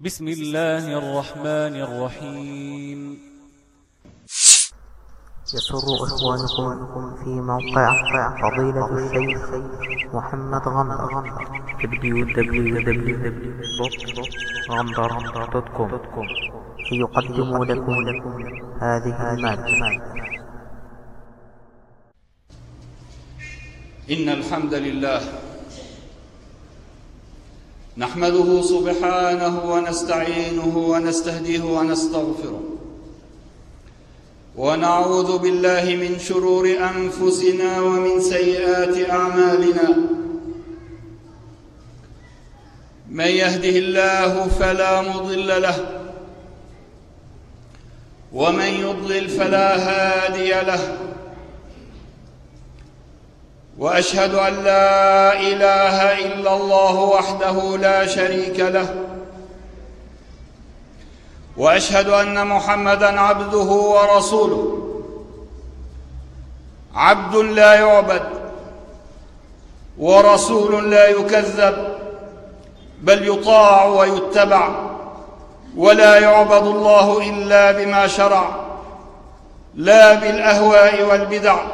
بسم الله الرحمن الرحيم. يسر إخوانكم في موقع فضيلة الشيخ محمد غندر www.غندر.com يقدم لكم هذه المادة. إن الحمد لله نحمده سبحانه ونستعينه ونستهديه ونستغفره، ونعوذ بالله من شرور أنفسنا ومن سيئات أعمالنا. من يهده الله فلا مضل له، ومن يضلل فلا هادي له، وأشهد أن لا إله إلا الله وحده لا شريك له، وأشهد أن محمدًا عبده ورسوله، عبد لا يعبد ورسول لا يكذب، بل يطاع ويتبع، ولا يعبد الله إلا بما شرع، لا بالأهواء والبدع.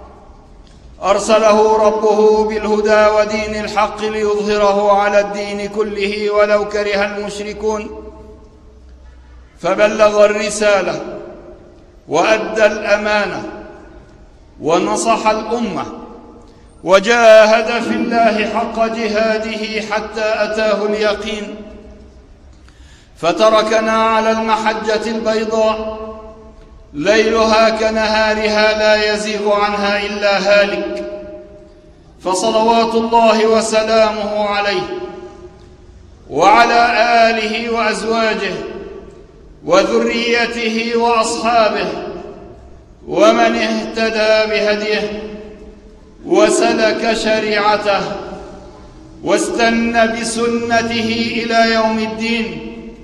أرسله ربه بالهدى ودين الحق ليظهره على الدين كله ولو كره المشركون، فبلغ الرسالة وأدى الأمانة ونصح الأمة، وجاهد في الله حق جهاده حتى أتاه اليقين، فتركنا على المحجة البيضاء ليلها كنهارها لا يزيغ عنها إلا هالك، فصلوات الله وسلامه عليه وعلى آله وأزواجه وذريته وأصحابه ومن اهتدى بهديه وسلك شريعته واستنى بسنته إلى يوم الدين.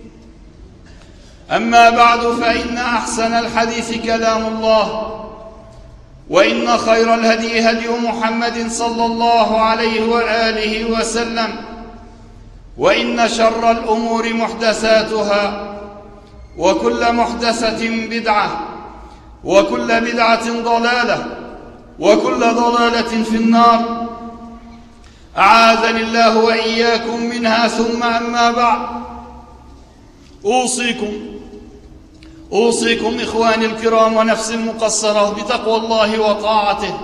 أما بعد، فإن أحسن الحديث كلام الله، وإن خير الهدي هدي محمد صلى الله عليه وآله وسلم، وإن شر الأمور محدثاتها، وكل محدثة بدعة، وكل بدعة ضلالة، وكل ضلالة في النار، أعاذني الله وإياكم منها. ثم أما بعد، أوصيكم إخواني الكرام ونفسي المقصرة بتقوى الله وطاعته،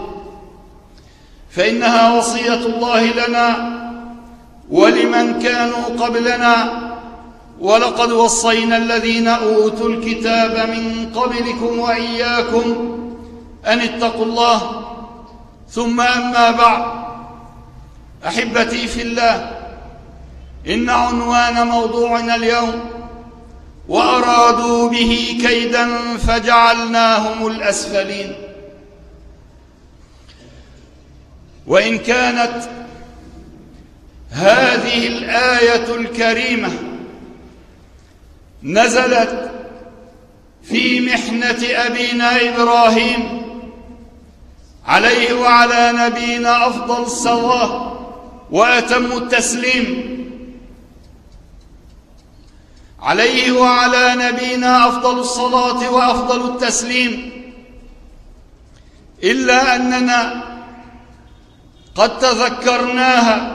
فإنها وصية الله لنا ولمن كانوا قبلنا، ولقد وصينا الذين أوتوا الكتاب من قبلكم وإياكم أن اتقوا الله. ثم أما بعد، أحبتي في الله، إن عنوان موضوعنا اليوم: وأرادوا به كيدا فجعلناهم الأسفلين. وإن كانت هذه الآية الكريمة نزلت في محنة أبينا إبراهيم عليه وعلى نبينا أفضل الصلاة وأتم التسليم، عليه وعلى نبينا أفضل الصلاة وأفضل التسليم، إلا أننا قد تذكرناها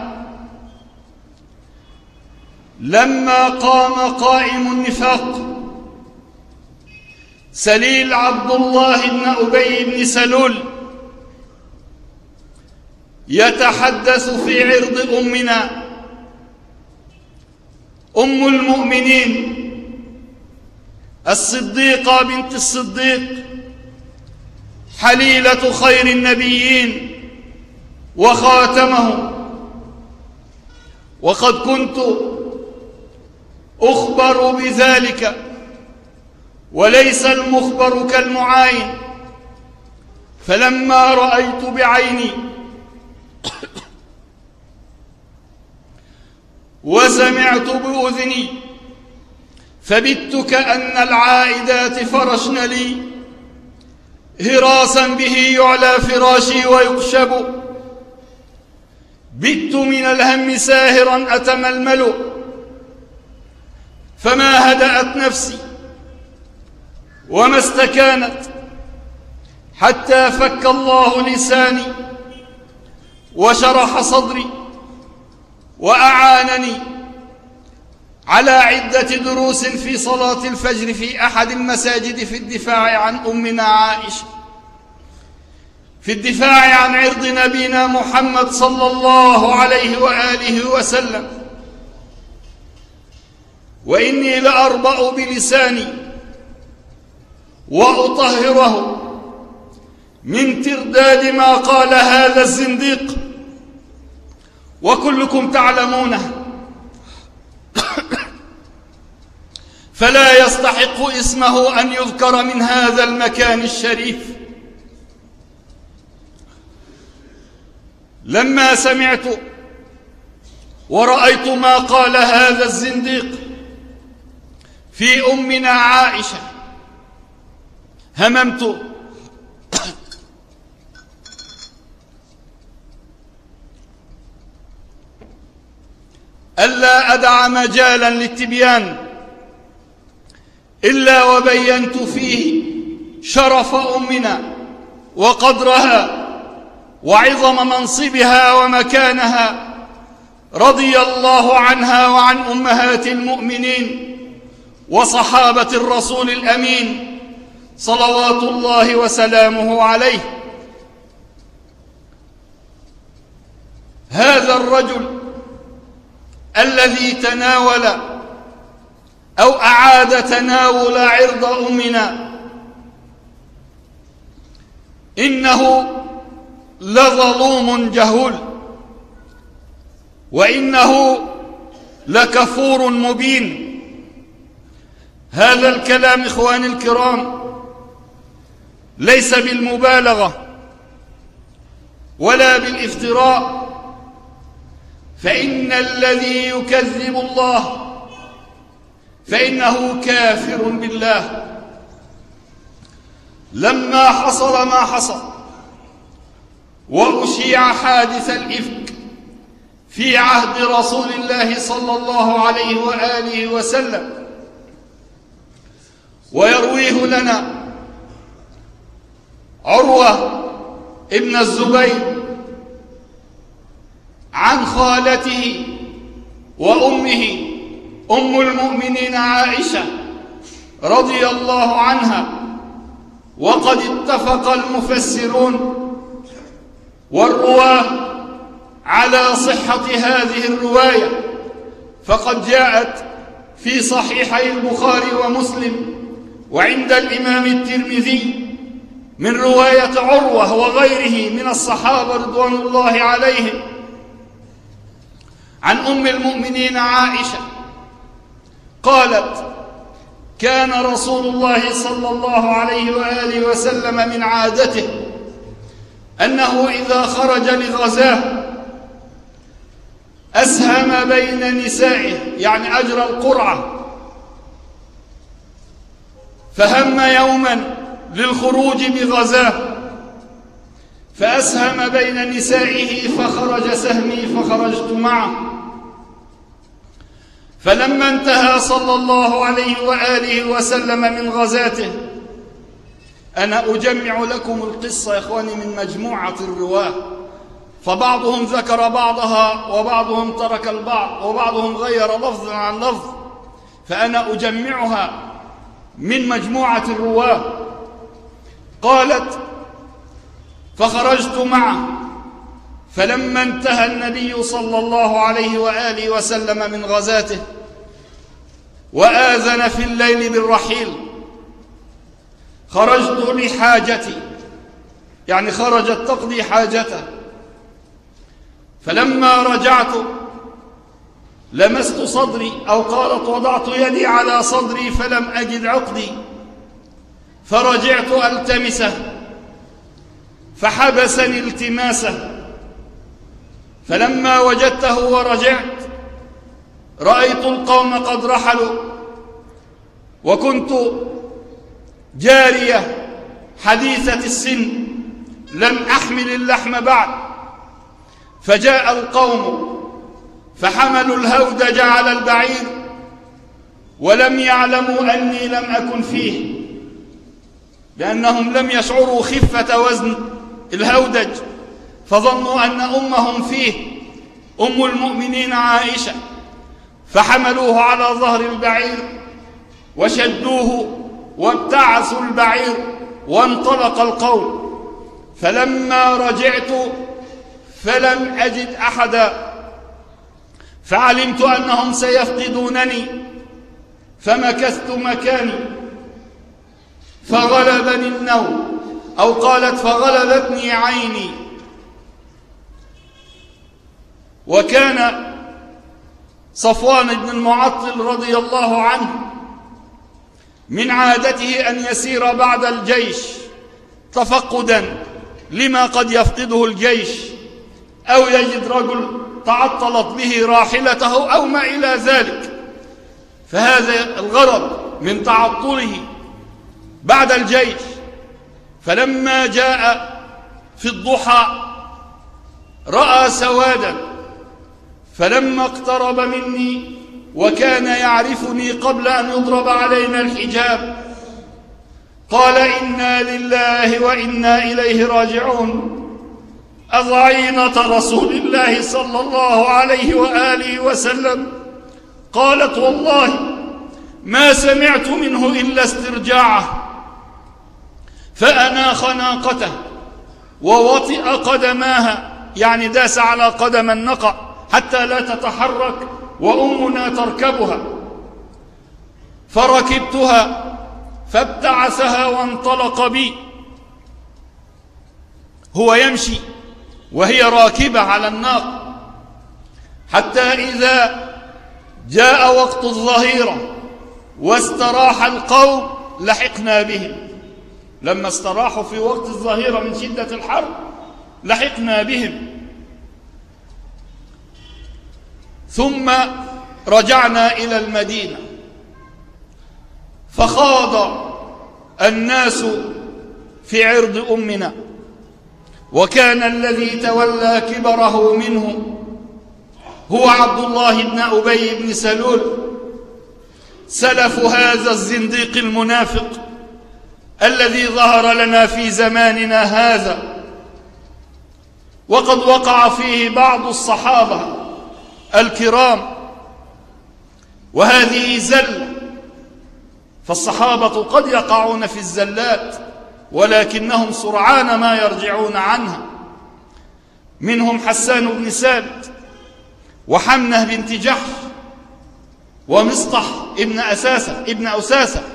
لما قام قائم النفاق سليل عبد الله بن أبي بن سلول يتحدث في عرض أمنا أم المؤمنين الصديقة بنت الصديق، حليلة خير النبيين وخاتمهم. وقد كنت أخبر بذلك، وليس المخبر كالمعاين، فلما رأيت بعيني وسمعت بأذني فبت كأن العائدات فرشن لي هراسا به يعلى فراشي ويقشب، بت من الهم ساهرا أتململ، فما هدأت نفسي وما استكانت حتى فك الله لساني وشرح صدري وأعانني على عدة دروس في صلاة الفجر في أحد المساجد في الدفاع عن أمنا عائشة، في الدفاع عن عرض نبينا محمد صلى الله عليه وآله وسلم. وإني لأربأ بلساني وأطهره من ترداد ما قال هذا الزنديق، وكلكم تعلمونه، فلا يستحق اسمه أن يذكر من هذا المكان الشريف. لما سمعت ورأيت ما قال هذا الزنديق في أمنا عائشة هممت ألا أدع مجالا للتبيان إلا وبينت فيه شرف أمنا وقدرها وعظم منصبها ومكانها، رضي الله عنها وعن أمهات المؤمنين وصحابة الرسول الأمين صلوات الله وسلامه عليه. هذا الرجل الذي تناول أو أعاد تناول عرض أمنا إنه لظلوم جهول، وإنه لكفور مبين. هذا الكلام إخواني الكرام ليس بالمبالغة ولا بالافتراء، فإن الذي يكذب الله فإنه كافر بالله. لما حصل ما حصل وأشيع حادث الإفك في عهد رسول الله صلى الله عليه وآله وسلم، ويرويه لنا عروة ابن الزبير عن خالته وأمه أم المؤمنين عائشة رضي الله عنها. وقد اتفق المفسرون والرواه على صحة هذه الرواية، فقد جاءت في صحيحي البخاري ومسلم وعند الإمام الترمذي من رواية عروة وغيره من الصحابة رضوان الله عليهم عن أم المؤمنين عائشة قالت: كان رسول الله صلى الله عليه وآله وسلم من عادته أنه إذا خرج لغزاه أسهم بين نسائه، يعني أجرى القرعة، فهم يوما للخروج بغزاه فأسهم بين نسائه فخرج سهمي فخرجت معه. فلما انتهى صلى الله عليه وآله وسلم من غزاته، أنا أجمع لكم القصة يا إخواني من مجموعة الرواة، فبعضهم ذكر بعضها وبعضهم ترك البعض وبعضهم غير لفظا عن لفظ، فأنا أجمعها من مجموعة الرواة. قالت: فخرجت معه، فلما انتهى النبي صلى الله عليه وآله وسلم من غزاته وآذن في الليل بالرحيل، خرجت لحاجتي، يعني خرجت تقضي حاجته. فلما رجعت لمست صدري، أو قالت وضعت يدي على صدري فلم أجد عقدي، فرجعت ألتمسه فحبسني التماسه، فلما وجدته ورجعت رأيت القوم قد رحلوا، وكنت جارية حديثة السن لم أحمل اللحم بعد، فجاء القوم فحملوا الهودج على البعير ولم يعلموا أني لم أكن فيه، لأنهم لم يشعروا خفة وزن الهودج، فظنوا أن أمهم فيه، أم المؤمنين عائشة، فحملوه على ظهر البعير وشدوه وابتعثوا البعير وانطلق القوم. فلما رجعت فلم أجد أحدا، فعلمت أنهم سيفقدونني، فمكثت مكاني فغلبني النوم، أو قالت فغلبتني عيني. وكان صفوان بن المعطل رضي الله عنه من عادته أن يسير بعد الجيش تفقدا لما قد يفقده الجيش، أو يجد رجل تعطلت به راحلته أو ما إلى ذلك، فهذا الغرض من تعطله بعد الجيش. فلما جاء في الضحى رأى سوادا، فلما اقترب مني وكان يعرفني قبل أن يضرب علينا الحجاب قال: إنا لله وإنا إليه راجعون، أضعينة رسول الله صلى الله عليه وآله وسلم؟ قالت: والله ما سمعت منه إلا استرجاعه، فأناخ ناقته ووطئ قدماها، يعني داس على قدم الناقة حتى لا تتحرك وأمنا تركبها، فركبتها فابتعثها وانطلق بي، هو يمشي وهي راكبة على الناقة، حتى إذا جاء وقت الظهيرة واستراح القوم لحقنا بهم. لما استراحوا في وقت الظهيرة من شدة الحر لحقنا بهم، ثم رجعنا إلى المدينة، فخاض الناس في عرض أمنا، وكان الذي تولى كبره منه هو عبد الله بن أبي بن سلول، سلف هذا الزنديق المنافق الذي ظهر لنا في زماننا هذا، وقد وقع فيه بعض الصحابة الكرام، وهذه زلة، فالصحابة قد يقعون في الزلات ولكنهم سرعان ما يرجعون عنها. منهم حسان بن ثابت، وحمنة بنت جحش، ومصطح ابن أساسة.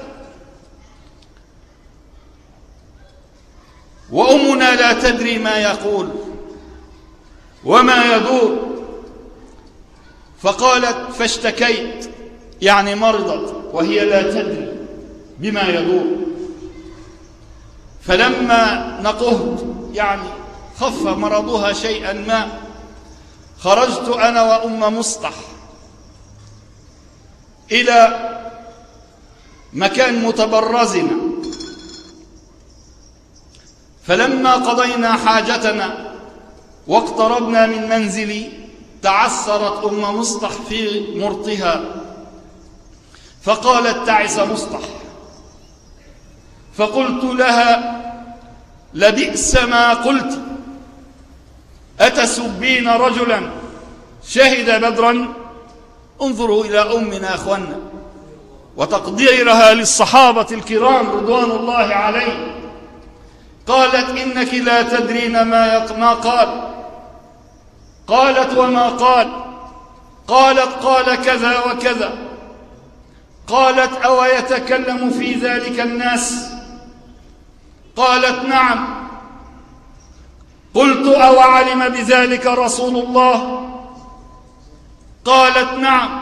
وأمنا لا تدري ما يقول وما يدور، فقالت: فاشتكيت، يعني مرضت وهي لا تدري بما يدور. فلما نقهت، يعني خف مرضها شيئا ما، خرجت أنا وأم مصطح إلى مكان متبرزنا، فلما قضينا حاجتنا واقتربنا من منزلي تعثرت أم مصطح في مرطها، فقالت: تعس مصطح. فقلت لها: لبئس ما قلت، أتسبين رجلا شهد بدرا؟ انظروا إلى أمنا أخوانا وتقديرها للصحابة الكرام رضوان الله عليهم. قالت: إنك لا تدرين ما قال. قالت: وما قال؟ قالت: قال كذا وكذا. قالت: أو يتكلم في ذلك الناس؟ قالت: نعم. قلت: أو علم بذلك رسول الله؟ قالت: نعم.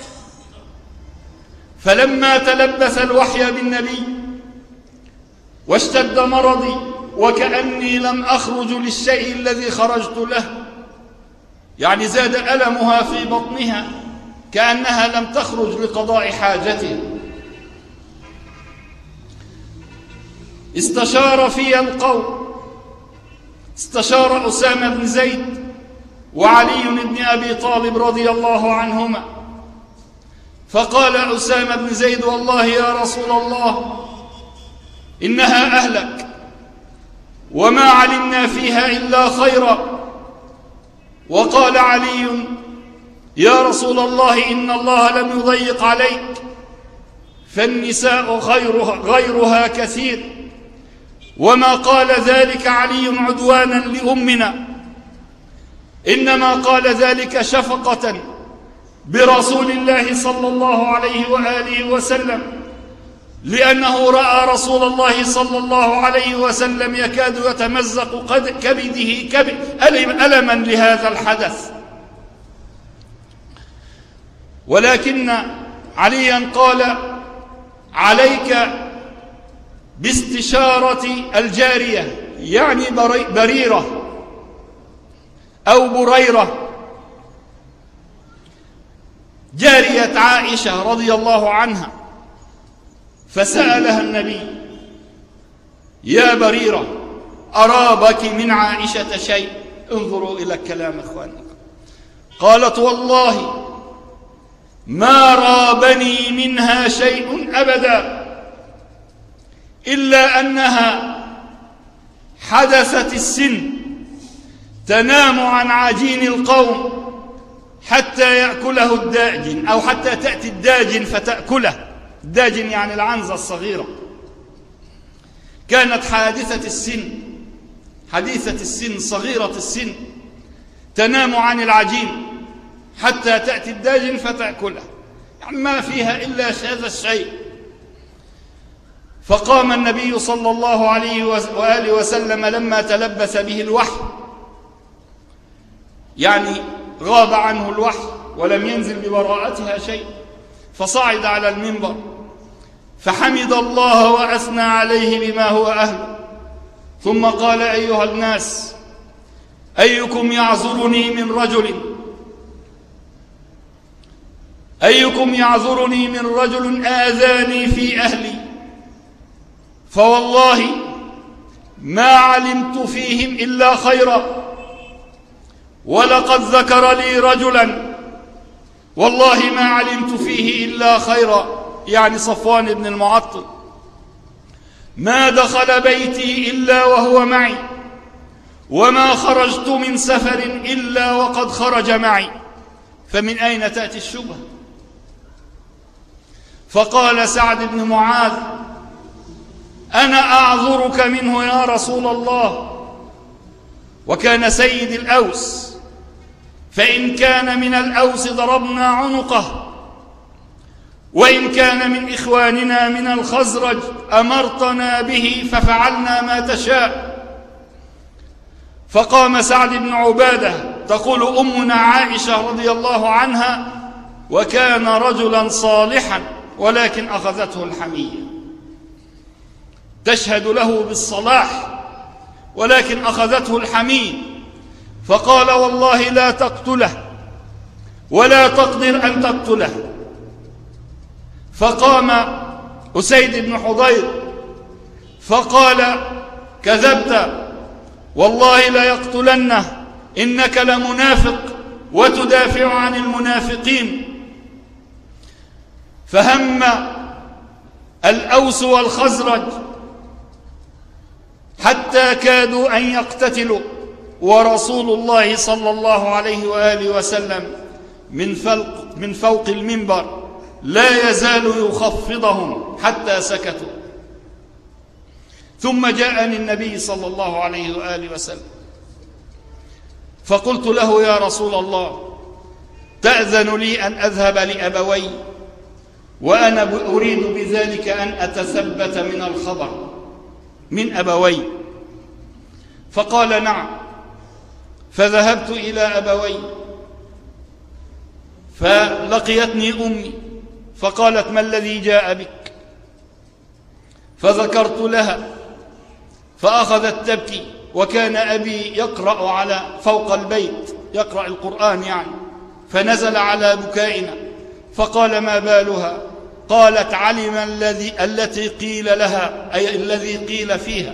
فلما تلبس الوحي بالنبي واشتد مرضي وكأني لم أخرج للشيء الذي خرجت له، يعني زاد ألمها في بطنها كأنها لم تخرج لقضاء حاجتها، استشار في القوم، استشار أسامة بن زيد وعلي بن أبي طالب رضي الله عنهما، فقال أسامة بن زيد: والله يا رسول الله إنها أهلك وما علمنا فيها إلا خيرا. وقال علي: يا رسول الله إن الله لم يضيق عليك، فالنساء غيرها كثير. وما قال ذلك علي عدوانا لأمنا، إنما قال ذلك شفقة برسول الله صلى الله عليه وآله وسلم، لأنه رأى رسول الله صلى الله عليه وسلم يكاد يتمزق كبده ألما لهذا الحدث. ولكن عليا قال: عليك باستشارة الجارية، يعني بريرة أو بريرة، جارية عائشة رضي الله عنها. فسألها النبي: يا بريرة، أرابك من عائشة شيء؟ انظروا إلى الكلام إخواني. قالت: والله ما رابني منها شيء أبدا، إلا أنها حدثت السن، تنام عن عجين القوم حتى يأكله الداجن، أو حتى تأتي الداجن فتأكله. الداجن يعني العنزة الصغيرة. كانت حادثة السن صغيرة السن، تنام عن العجين حتى تأتي الداجن فتأكله، يعني ما فيها إلا هذا الشيء. فقام النبي صلى الله عليه وآله وسلم لما تلبس به الوحي، يعني غاب عنه الوحي ولم ينزل ببراءتها شيء، فصعد على المنبر فحمد الله وأثنى عليه بما هو أهله، ثم قال: أيها الناس، أيكم يعذرني من رجل آذاني في أهلي، فوالله ما علمت فيهم إلا خيرا، ولقد ذكر لي رجلا والله ما علمت فيه إلا خيرا، يعني صفوان بن المعطل، ما دخل بيتي إلا وهو معي، وما خرجت من سفر إلا وقد خرج معي، فمن أين تأتي الشبهة؟ فقال سعد بن معاذ: أنا أعذرك منه يا رسول الله. وكان سيد الأوس، فإن كان من الأوس ضربنا عنقه، وإن كان من إخواننا من الخزرج أمرتنا به ففعلنا ما تشاء. فقام سعد بن عبادة، تقول أمنا عائشة رضي الله عنها: وكان رجلا صالحا ولكن أخذته الحمية، تشهد له بالصلاح ولكن أخذته الحمية، فقال: والله لا تقتله ولا تقدر أن تقتله. فقام أسيد بن حضير فقال: كذبت، والله لا يقتلنه، إنك لمنافق وتدافع عن المنافقين. فهم الأوس والخزرج حتى كادوا أن يقتتلوا، ورسول الله صلى الله عليه وآله وسلم من فوق المنبر لا يزال يخفضهم حتى سكتوا. ثم جاءني النبي صلى الله عليه وآله وسلم فقلت له: يا رسول الله، تأذن لي أن أذهب لأبوي وأنا أريد بذلك أن أتثبت من الخبر من أبوي؟ فقال: نعم. فذهبت إلى أبوي فلقيتني أمي فقالت: ما الذي جاء بك؟ فذكرت لها فأخذت تبكي، وكان أبي يقرأ على فوق البيت، يقرأ القرآن يعني، فنزل على بكائنا فقال: ما بالها؟ قالت: علم التي قيل لها، أي الذي قيل فيها.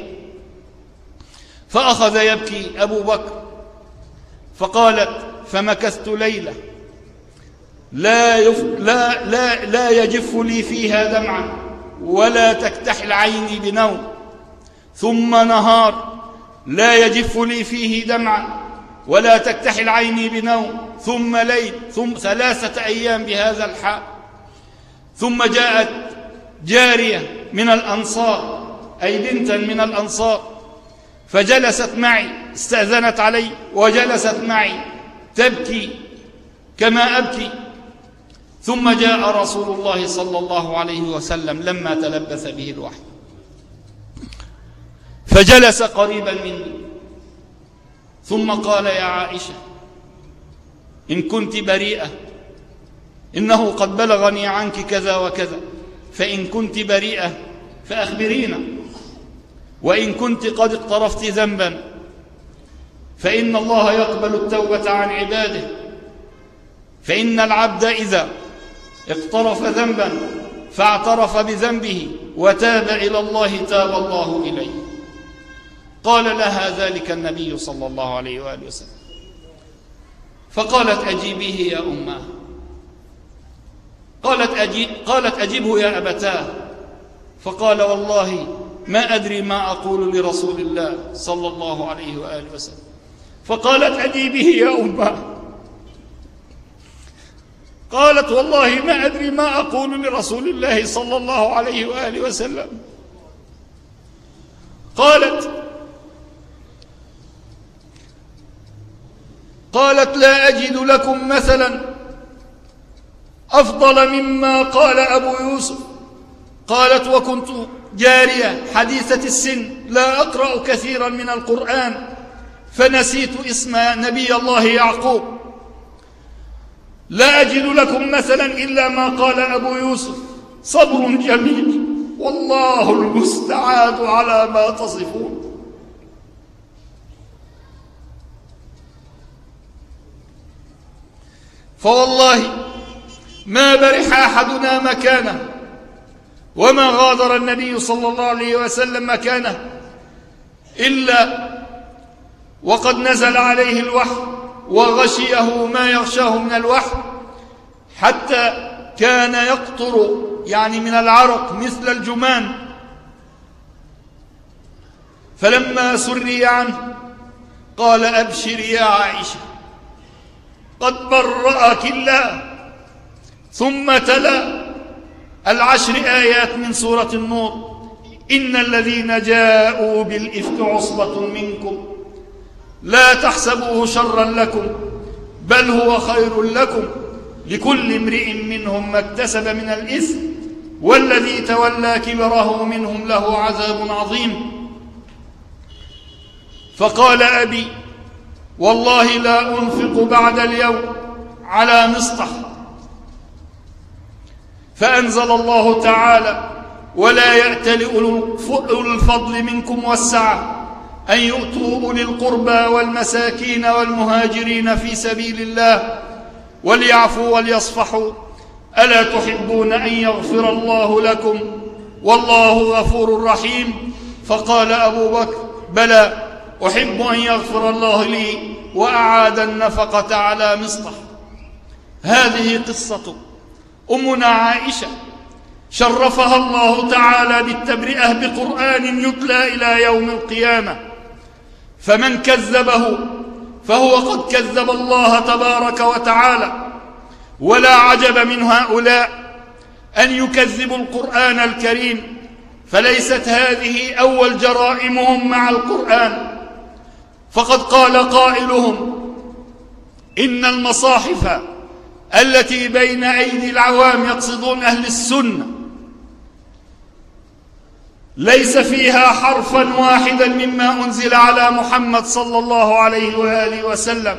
فأخذ يبكي أبو بكر، فقالت: فمكثت ليلة لا يجف لي فيها دمعا ولا تكتحل عيني بنوم، ثم نهار لا يجف لي فيه دمعا ولا تكتحل عيني بنوم، ثم ليل، ثم 3 أيام بهذا الحال. ثم جاءت جارية من الأنصار، أي بنتا من الأنصار، فجلست معي، استأذنت علي وجلست معي تبكي كما أبكي. ثم جاء رسول الله صلى الله عليه وسلم لما تلبس به الوحي، فجلس قريبا مني، ثم قال: يا عائشة، إن كنت بريئة إنه قد بلغني عنك كذا وكذا، فإن كنت بريئة فأخبرينا، وإن كنت قد اقترفت ذنبا فإن الله يقبل التوبة عن عباده، فإن العبد إذا اقترف ذنبا فاعترف بذنبه وتاب إلى الله تاب الله إليه. قال لها ذلك النبي صلى الله عليه وآله وسلم، فقالت: أجيبيه يا أماه. قالت: أجيبه يا أبتاه. فقال: والله ما أدري ما أقول لرسول الله صلى الله عليه وآله وسلم. فقالت: أجيبيه يا أماه. قالت: والله ما أدري ما أقول لرسول الله صلى الله عليه وآله وسلم. قالت: لا أجد لكم مثلا أفضل مما قال أبو يوسف. قالت: وكنت جارية حديثة السن لا أقرأ كثيرا من القرآن، فنسيت اسم نبي الله يعقوب. لا أجد لكم مثلا إلا ما قال أبو يوسف: صبر جميل والله المستعان على ما تصفون. فوالله ما برح أحدنا مكانه، وما غادر النبي صلى الله عليه وسلم مكانه إلا وقد نزل عليه الوحي وغشيه ما يغشاه من الوحي، حتى كان يقطر يعني من العرق مثل الجمان. فلما سري عنه قال: أبشري يا عائشة قد برأك الله. ثم تلا 10 آيات من سورة النور: إن الذين جاءوا بالإفك عصبة منكم لا تحسبوه شرا لكم بل هو خير لكم، لكل امرئ منهم ما اكتسب من الإثم والذي تولى كبره منهم له عذاب عظيم. فقال أبي: والله لا أنفق بعد اليوم على مصطح. فأنزل الله تعالى: ولا يأتل أولو الفضل منكم والسعة أن يؤتوا أولي القربى والمساكين والمهاجرين في سبيل الله وليعفوا وليصفحوا ألا تحبون أن يغفر الله لكم والله غفور رحيم. فقال أبو بكر: بلى أحب أن يغفر الله لي، وأعاد النفقة على مصطح. هذه قصة أمنا عائشة شرفها الله تعالى بالتبرئة بقرآن يتلى إلى يوم القيامة، فمن كذبه فهو قد كذب الله تبارك وتعالى. ولا عجب من هؤلاء أن يكذبوا القرآن الكريم، فليست هذه أول جرائمهم مع القرآن. فقد قال قائلهم: إن المصاحف التي بين أيدي العوام، يقصدون أهل السنة، ليس فيها حرفا واحدا مما أنزل على محمد صلى الله عليه وآله وسلم،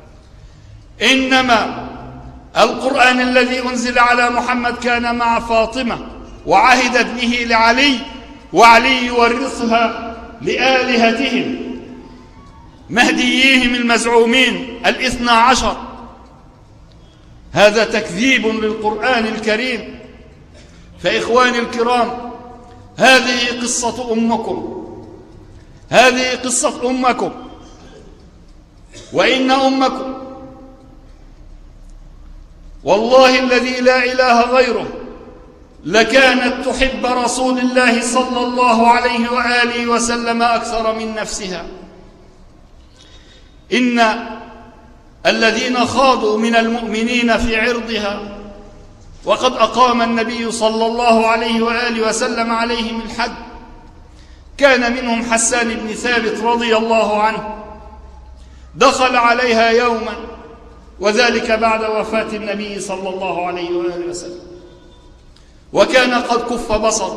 إنما القرآن الذي أنزل على محمد كان مع فاطمة وعهدت به لعلي، وعلي يورثها لآلهتهم مهدييهم المزعومين 12. هذا تكذيب للقرآن الكريم. فإخواني الكرام، هذه قصة أمكم، هذه قصة أمكم. وإن أمكم والله الذي لا إله غيره لكانت تحب رسول الله صلى الله عليه وآله وسلم أكثر من نفسها. إن الذين خاضوا من المؤمنين في عرضها وقد أقام النبي صلى الله عليه وآله وسلم عليهم الحد، كان منهم حسان بن ثابت رضي الله عنه، دخل عليها يوما وذلك بعد وفاة النبي صلى الله عليه وآله وسلم، وكان قد كف بصر،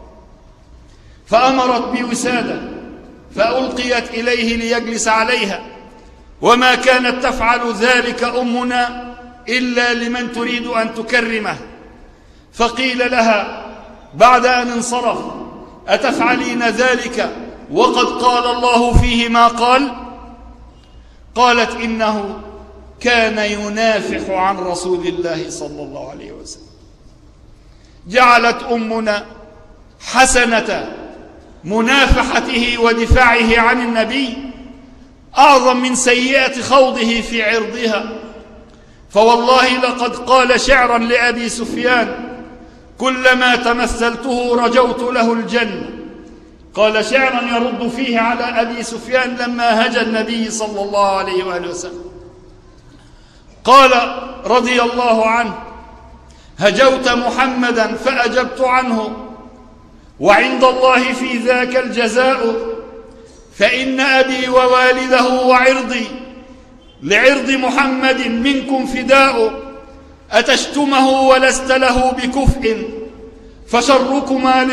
فأمرت بوسادة فألقيت إليه ليجلس عليها، وما كانت تفعل ذلك أمنا إلا لمن تريد أن تكرمه. فقيل لها بعد أن انصرف: أتفعلين ذلك وقد قال الله فيه ما قال؟ قالت: إنه كان ينافح عن رسول الله صلى الله عليه وسلم. جعلت أمنا حسنة منافحته ودفاعه عن النبي أعظم من سيئة خوضه في عرضها. فوالله لقد قال شعرا لأبي سفيان: كلما تمثلته رجوت له الجنة. قال شعرا يرد فيه على أبي سفيان لما هجى النبي صلى الله عليه وآله وسلم. قال رضي الله عنه: هجوت محمدا فأجبت عنه، وعند الله في ذاك الجزاء، فإن أبي ووالده وعرضي لعرض محمد منكم فداء. أتشتمه ولست له بكفء، فشركما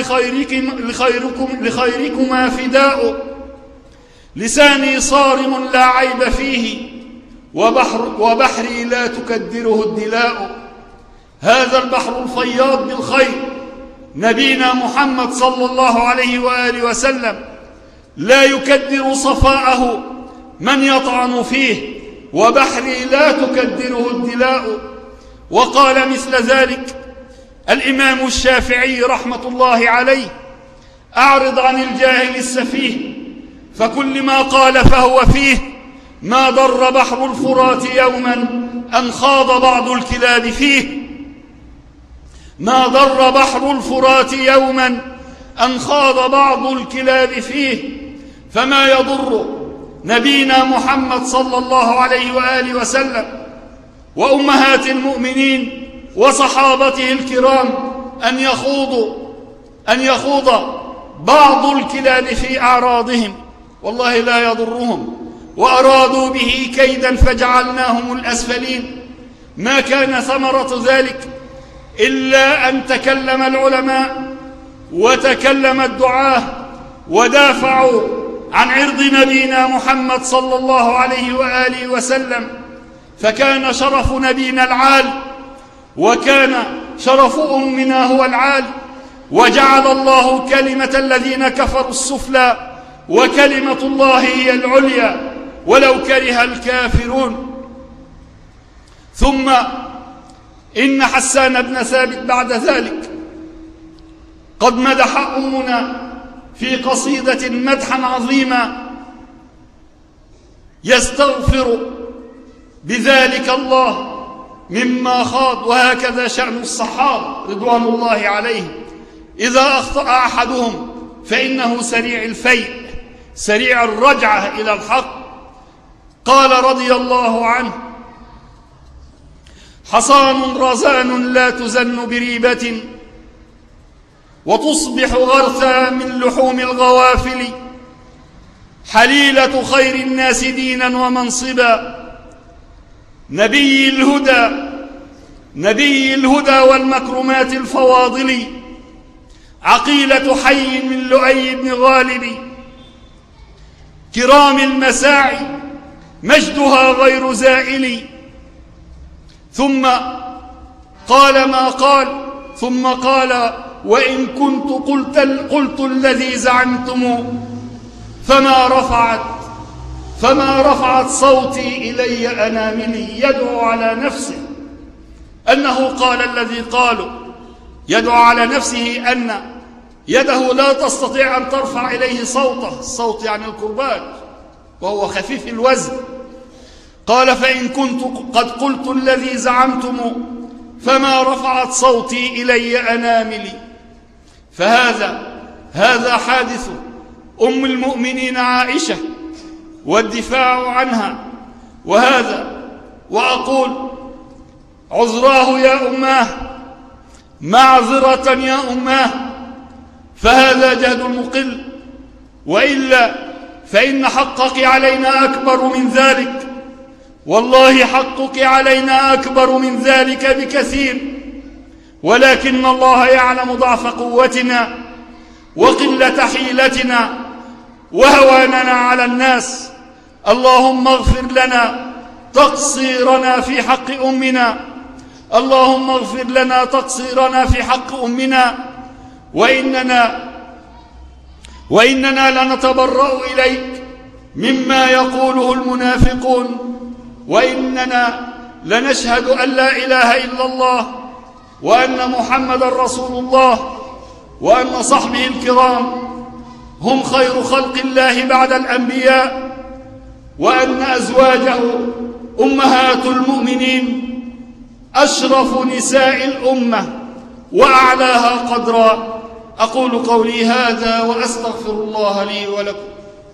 لخيركما فداء. لساني صارم لا عيب فيه، وبحري لا تكدره الدلاء. هذا البحر الفياض بالخير نبينا محمد صلى الله عليه وآله وسلم، لا يكدر صفاءه من يطعن فيه، وبحري لا تكدره الدلاء. وقال مثل ذلك الإمام الشافعي رحمة الله عليه: أعرض عن الجاهل السفيه، فكل ما قال فهو فيه. ما ضر بحر الفرات يوما أن خاض بعض الكلاب فيه. ما ضر بحر الفرات يوما أن خاض بعض الكلاب فيه. فما يضر نبينا محمد صلى الله عليه وآله وسلم وأمهات المؤمنين وصحابته الكرام أن يخوض بعض الكلاب في أعراضهم، والله لا يضرهم. وأرادوا به كيدا فجعلناهم الأسفلين. ما كان ثمرة ذلك إلا أن تكلم العلماء وتكلم الدعاة ودافعوا عن عرض نبينا محمد صلى الله عليه وآله وسلم، فكان شرف نبينا العال، وكان شرف أمنا هو العال، وجعل الله كلمة الذين كفروا السفلى، وكلمة الله هي العليا ولو كره الكافرون. ثم إن حسان بن ثابت بعد ذلك قد مدح أمنا في قصيدة مدحا عظيما يستغفر بذلك الله مما خاض. وهكذا شأن الصحابة رضوان الله عليهم: إذا أخطأ أحدهم فإنه سريع الفيء، سريع الرجعة إلى الحق. قال رضي الله عنه: حصان رزان لا تزن بريبة، وتصبح غرثا من لحوم الغوافل، حليلة خير الناس دينا ومنصبا، نبي الهدى والمكرمات الفواضل، عقيلة حي من لؤي بن غالب، كرام المساعي مجدها غير زائل. ثم قال ما قال، ثم قال: وإن كنت قلت الذي زعمتم، فما رفعت صوتي إلي أناملي. يدعو على نفسه أنه قال الذي قالوا، يدعو على نفسه أن يده لا تستطيع أن ترفع إليه صوته، الصوت يعني الكرباج، وهو خفيف الوزن. قال: فإن كنت قد قلت الذي زعمتم، فما رفعت صوتي إلي أناملي. فهذا حادث أم المؤمنين عائشة والدفاع عنها. وأقول عذراه يا أماه، معذرة يا أماه، فهذا جهد المقل، وإلا فإن حقك علينا أكبر من ذلك، والله حقك علينا أكبر من ذلك بكثير، ولكن الله يعلم ضعف قوتنا وقلة حيلتنا وهواننا على الناس. اللهم اغفر لنا تقصيرنا في حق أمنا، اللهم اغفر لنا تقصيرنا في حق أمنا، وإننا لنتبرأ إليك مما يقوله المنافقون، وإننا لنشهد أن لا إله إلا الله وأن محمد رسول الله وأن صحبه الكرام هم خير خلق الله بعد الأنبياء، وأن أزواجه أمهات المؤمنين أشرف نساء الأمة وأعلاها قدرا. أقول قولي هذا وأستغفر الله لي ولكم.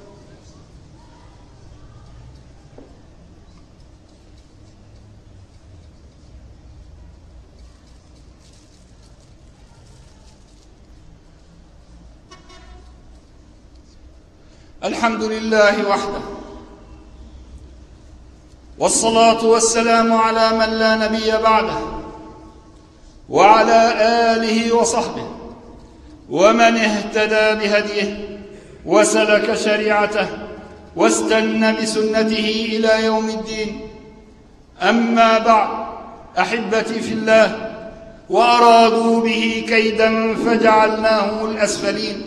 الحمد لله وحده، والصلاة والسلام على من لا نبي بعده، وعلى آله وصحبه ومن اهتدى بهديه وسلك شريعته واستنى بسنته إلى يوم الدين. أما بعد، أحبتي في الله، وأرادوا به كيدا فجعلناهم الأسفلين.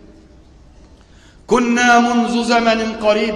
كنا منذ زمن قريب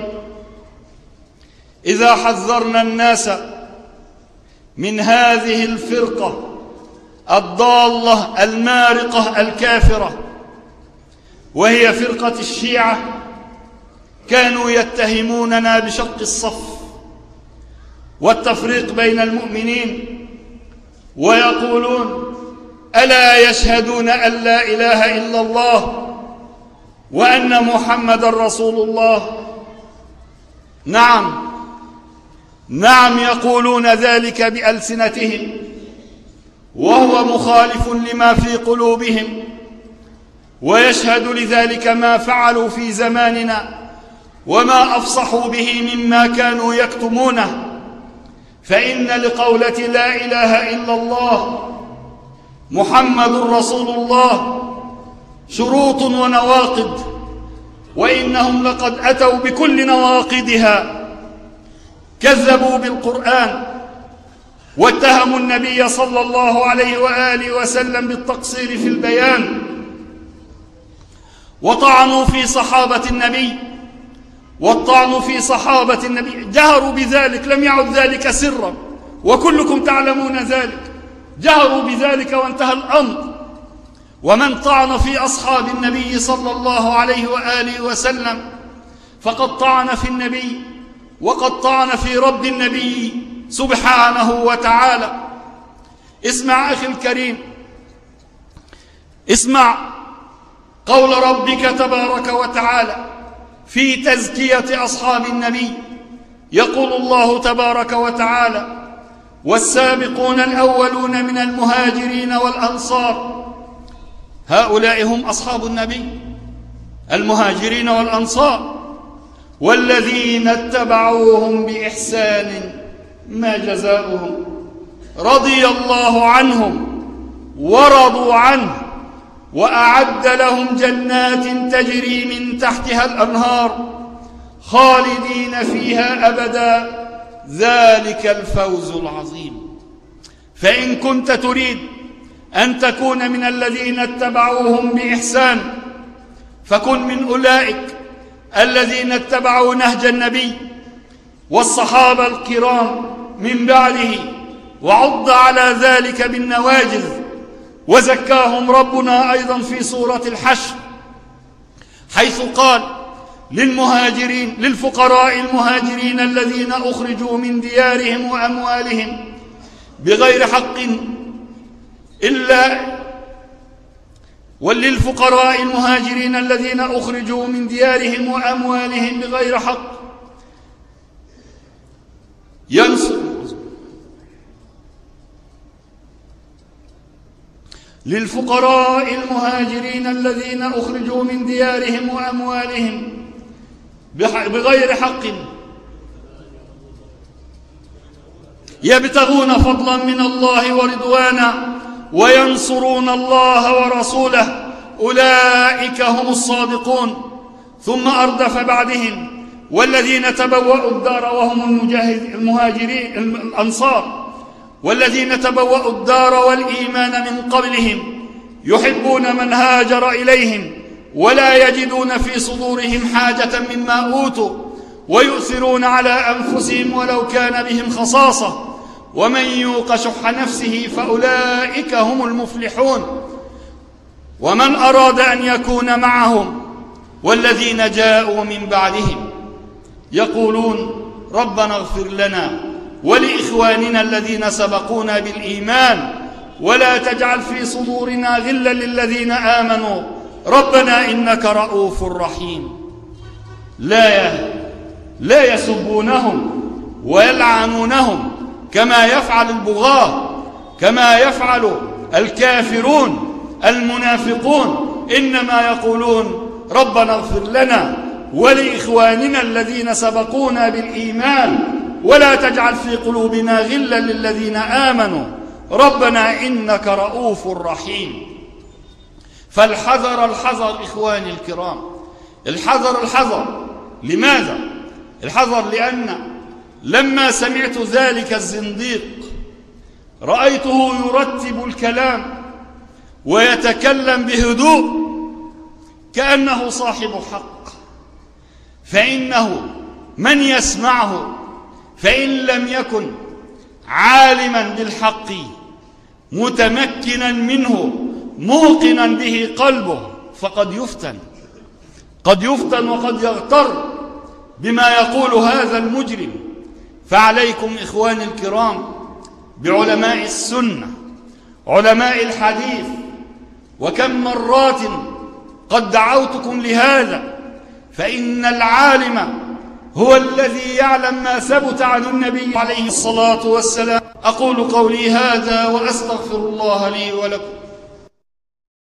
إذا حذرنا الناس من هذه الفرقة الضالة المارقة الكافرة، وهي فرقة الشيعة، كانوا يتهموننا بشق الصف والتفريق بين المؤمنين، ويقولون: ألا يشهدون أن لا إله إلا الله وأن محمد رسول الله؟ نعم يقولون ذلك بألسنتهم، وهو مخالف لما في قلوبهم، ويشهد لذلك ما فعلوا في زماننا وما أفصحوا به مما كانوا يكتمونه. فإن لقولة لا إله إلا الله محمد رسول الله شروط ونواقض، وإنهم لقد أتوا بكل نواقضها. كذبوا بالقرآن، واتهموا النبي صلى الله عليه وآله وسلم بالتقصير في البيان، وطعنوا في صحابة النبي، والطعن في صحابة النبي جهروا بذلك، لم يعد ذلك سرا، وكلكم تعلمون ذلك. جهروا بذلك وانتهى الأمر. ومن طعن في أصحاب النبي صلى الله عليه وآله وسلم فقد طعن في النبي، وقد طعن في رب النبي سبحانه وتعالى. اسمع أخي الكريم، اسمع قول ربك تبارك وتعالى في تزكية أصحاب النبي. يقول الله تبارك وتعالى: والسابقون الأولون من المهاجرين والأنصار. هؤلاء هم أصحاب النبي، المهاجرين والأنصار. والذين اتبعوهم بإحسان ما جزاؤهم رضي الله عنهم ورضوا عنه وأعد لهم جنات تجري من تحتها الأنهار خالدين فيها أبدا ذلك الفوز العظيم. فإن كنت تريد أن تكون من الذين اتبعوهم بإحسان فكن من أولئك الذين اتبعوا نهج النبي والصحابة الكرام من بعده، وعض على ذلك بالنواجذ. وزكاهم ربنا أيضا في سورة الحشر، حيث قال للفقراء المهاجرين الذين أخرجوا من ديارهم وأموالهم بغير حق وللفقراء المهاجرين الذين أخرجوا من ديارهم وأموالهم بغير حق للفقراء المهاجرين الذين أخرجوا من ديارهم وأموالهم بغير حق يبتغون فضلا من الله ورضوانا وينصرون الله ورسوله أولئك هم الصادقون. ثم أردف بعدهم والذين تبوأوا الدار وهم المهاجرين الأنصار والذين تبوأوا الدار والإيمان من قبلهم يحبون من هاجر إليهم ولا يجدون في صدورهم حاجة مما أوتوا ويؤثرون على أنفسهم ولو كان بهم خصاصة ومن يوق شح نفسه فأولئك هم المفلحون. ومن أراد أن يكون معهم والذين جاءوا من بعدهم يقولون ربنا اغفر لنا ولإخواننا الذين سبقونا بالإيمان ولا تجعل في صدورنا غلا للذين آمنوا ربنا إنك رؤوف رحيم. لا يسبونهم ويلعنونهم كما يفعل البغاة، كما يفعل الكافرون المنافقون، إنما يقولون ربنا اغفر لنا ولإخواننا الذين سبقونا بالإيمان ولا تجعل في قلوبنا غلا للذين آمنوا ربنا إنك رؤوف رحيم. فالحذر الحذر إخواني الكرام، الحذر. لماذا؟ الحذر لأن لما سمعت ذلك الزنديق رأيته يرتب الكلام ويتكلم بهدوء كأنه صاحب حق، فإنه من يسمعه فإن لم يكن عالما بالحق متمكنا منه موقنا به قلبه فقد يفتن وقد يغتر بما يقول هذا المجرم. فعليكم إخواني الكرام بعلماء السنة علماء الحديث، وكم مرات قد دعوتكم لهذا، فإن العالم هو الذي يعلم ما ثبت عن النبي عليه الصلاة والسلام. أقول قولي هذا وأستغفر الله لي ولكم.